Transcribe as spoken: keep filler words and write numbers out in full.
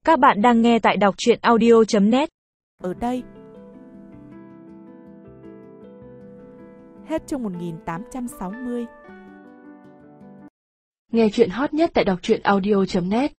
Các bạn đang nghe tại đọc truyện audio chấm net. Ở đây. Hết chương một nghìn tám trăm sáu mươi. Nghe truyện hot nhất tại đọc truyện audio chấm net.